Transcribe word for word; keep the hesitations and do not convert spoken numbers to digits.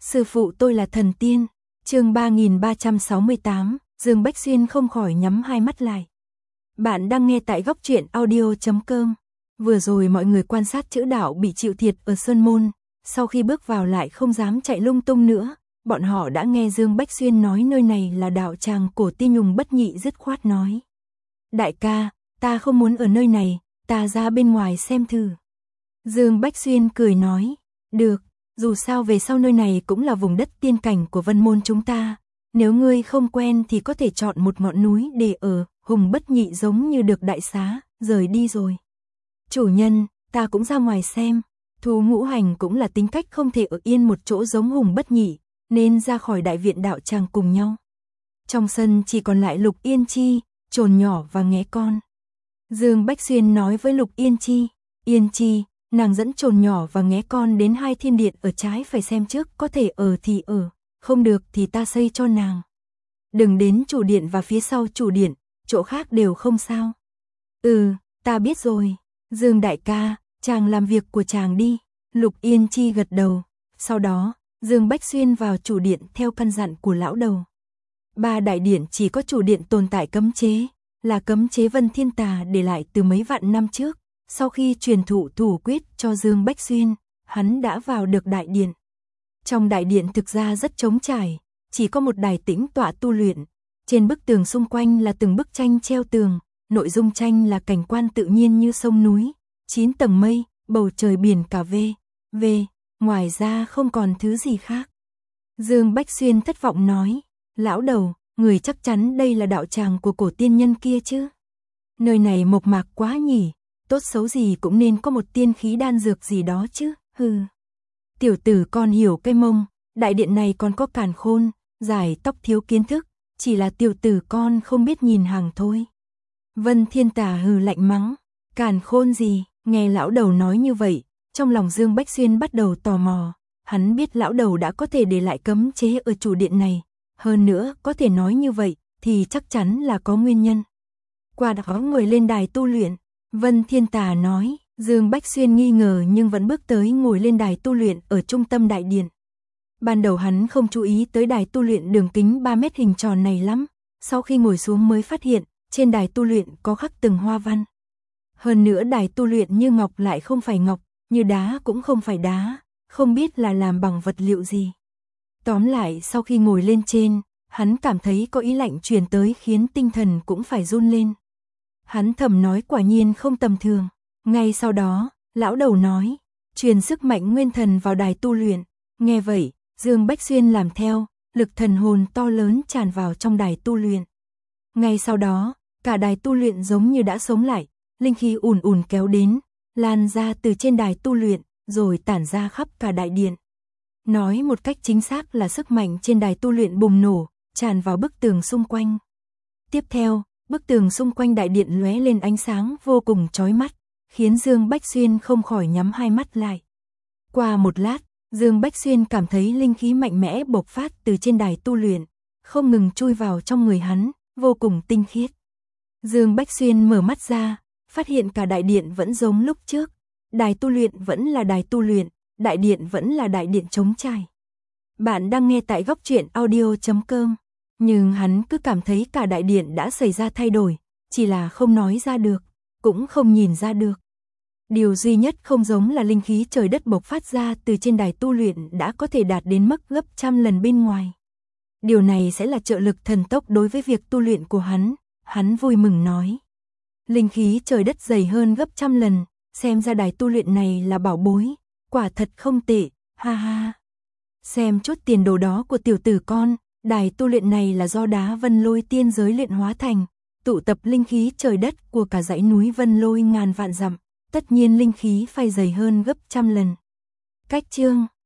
Sư phụ tôi là thần tiên. Chương ba nghìn ba trăm sáu mươi tám, Dương Bách Xuyên không khỏi nhắm hai mắt lại. Bạn đang nghe tại góc truyện audio chấm com. Vừa rồi mọi người quan sát chữ đạo bị chịu thiệt ở Sơn Môn, sau khi bước vào lại không dám chạy lung tung nữa, bọn họ đã nghe Dương Bách Xuyên nói nơi này là đạo tràng cổ tiên Nhùng Bất Nhị dứt khoát nói. Đại ca, ta không muốn ở nơi này, ta ra bên ngoài xem thử. Dương Bách Xuyên cười nói, được, dù sao về sau nơi này cũng là vùng đất tiên cảnh của Vân Môn chúng ta, nếu ngươi không quen thì có thể chọn một ngọn núi để ở. Hùng Bất Nhị giống như được đại xá, rời đi rồi. Chủ nhân, ta cũng ra ngoài xem. Thú Ngũ Hành cũng là tính cách không thể ở yên một chỗ giống Hùng Bất Nhị, nên ra khỏi đại viện đạo tràng cùng nhau. Trong sân chỉ còn lại Lục Yên Chi, Trồn Nhỏ và Nghé Con. Dương Bách Xuyên nói với Lục Yên Chi, Yên Chi, nàng dẫn Trồn Nhỏ và Nghé Con đến hai thiên điện ở trái phải xem trước, có thể ở thì ở, không được thì ta xây cho nàng. Đừng đến chủ điện và phía sau chủ điện, chỗ khác đều không sao. Ừ, ta biết rồi. Dương đại ca, chàng làm việc của chàng đi. Lục Yên Chi gật đầu. Sau đó, Dương Bách Xuyên vào chủ điện theo căn dặn của lão đầu. Ba đại điện chỉ có chủ điện tồn tại cấm chế, là cấm chế Vân Thiên Tà để lại từ mấy vạn năm trước. Sau khi truyền thụ thủ quyết cho Dương Bách Xuyên, hắn đã vào được đại điện. Trong đại điện thực ra rất trống trải, chỉ có một đài tĩnh tọa tu luyện. Trên bức tường xung quanh là từng bức tranh treo tường, nội dung tranh là cảnh quan tự nhiên như sông núi, chín tầng mây, bầu trời biển cả vê, vê, ngoài ra không còn thứ gì khác. Dương Bách Xuyên thất vọng nói, lão đầu, người chắc chắn đây là đạo tràng của cổ tiên nhân kia chứ? Nơi này mộc mạc quá nhỉ, tốt xấu gì cũng nên có một tiên khí đan dược gì đó chứ, hừ. Tiểu tử con hiểu cái mông, đại điện này còn có càn khôn, giải tóc thiếu kiến thức. Chỉ là tiểu tử con không biết nhìn hàng thôi. Vân Thiên Tà hừ lạnh mắng, càn khôn gì, nghe lão đầu nói như vậy, trong lòng Dương Bách Xuyên bắt đầu tò mò, hắn biết lão đầu đã có thể để lại cấm chế ở chủ điện này, hơn nữa có thể nói như vậy, thì chắc chắn là có nguyên nhân. Qua đó người lên đài tu luyện, Vân Thiên Tà nói, Dương Bách Xuyên nghi ngờ nhưng vẫn bước tới ngồi lên đài tu luyện ở trung tâm đại điện. Ban đầu hắn không chú ý tới đài tu luyện đường kính ba mét hình tròn này lắm, sau khi ngồi xuống mới phát hiện, trên đài tu luyện có khắc từng hoa văn. Hơn nữa đài tu luyện như ngọc lại không phải ngọc, như đá cũng không phải đá, không biết là làm bằng vật liệu gì. Tóm lại sau khi ngồi lên trên, hắn cảm thấy có ý lạnh truyền tới khiến tinh thần cũng phải run lên. Hắn thầm nói quả nhiên không tầm thường. Ngay sau đó, lão đầu nói, truyền sức mạnh nguyên thần vào đài tu luyện. Nghe vậy, Dương Bách Xuyên làm theo, lực thần hồn to lớn tràn vào trong đài tu luyện. Ngay sau đó, cả đài tu luyện giống như đã sống lại, linh khí ùn ùn kéo đến, lan ra từ trên đài tu luyện, rồi tản ra khắp cả đại điện. Nói một cách chính xác là sức mạnh trên đài tu luyện bùng nổ, tràn vào bức tường xung quanh. Tiếp theo, bức tường xung quanh đại điện lóe lên ánh sáng vô cùng chói mắt, khiến Dương Bách Xuyên không khỏi nhắm hai mắt lại. Qua một lát, Dương Bách Xuyên cảm thấy linh khí mạnh mẽ bộc phát từ trên đài tu luyện, không ngừng chui vào trong người hắn, vô cùng tinh khiết. Dương Bách Xuyên mở mắt ra, phát hiện cả đại điện vẫn giống lúc trước, đài tu luyện vẫn là đài tu luyện, đại điện vẫn là đại điện trống trải. Bạn đang nghe tại góc truyện audio chấm com, nhưng hắn cứ cảm thấy cả đại điện đã xảy ra thay đổi, chỉ là không nói ra được, cũng không nhìn ra được. Điều duy nhất không giống là linh khí trời đất bộc phát ra từ trên đài tu luyện đã có thể đạt đến mức gấp trăm lần bên ngoài. Điều này sẽ là trợ lực thần tốc đối với việc tu luyện của hắn, hắn vui mừng nói. Linh khí trời đất dày hơn gấp trăm lần, xem ra đài tu luyện này là bảo bối, quả thật không tệ, ha ha. Xem chút tiền đồ đó của tiểu tử con, đài tu luyện này là do đá Vân Lôi tiên giới luyện hóa thành, tụ tập linh khí trời đất của cả dãy núi Vân Lôi ngàn vạn dặm. Tất nhiên linh khí phải dày hơn gấp trăm lần. Cách chương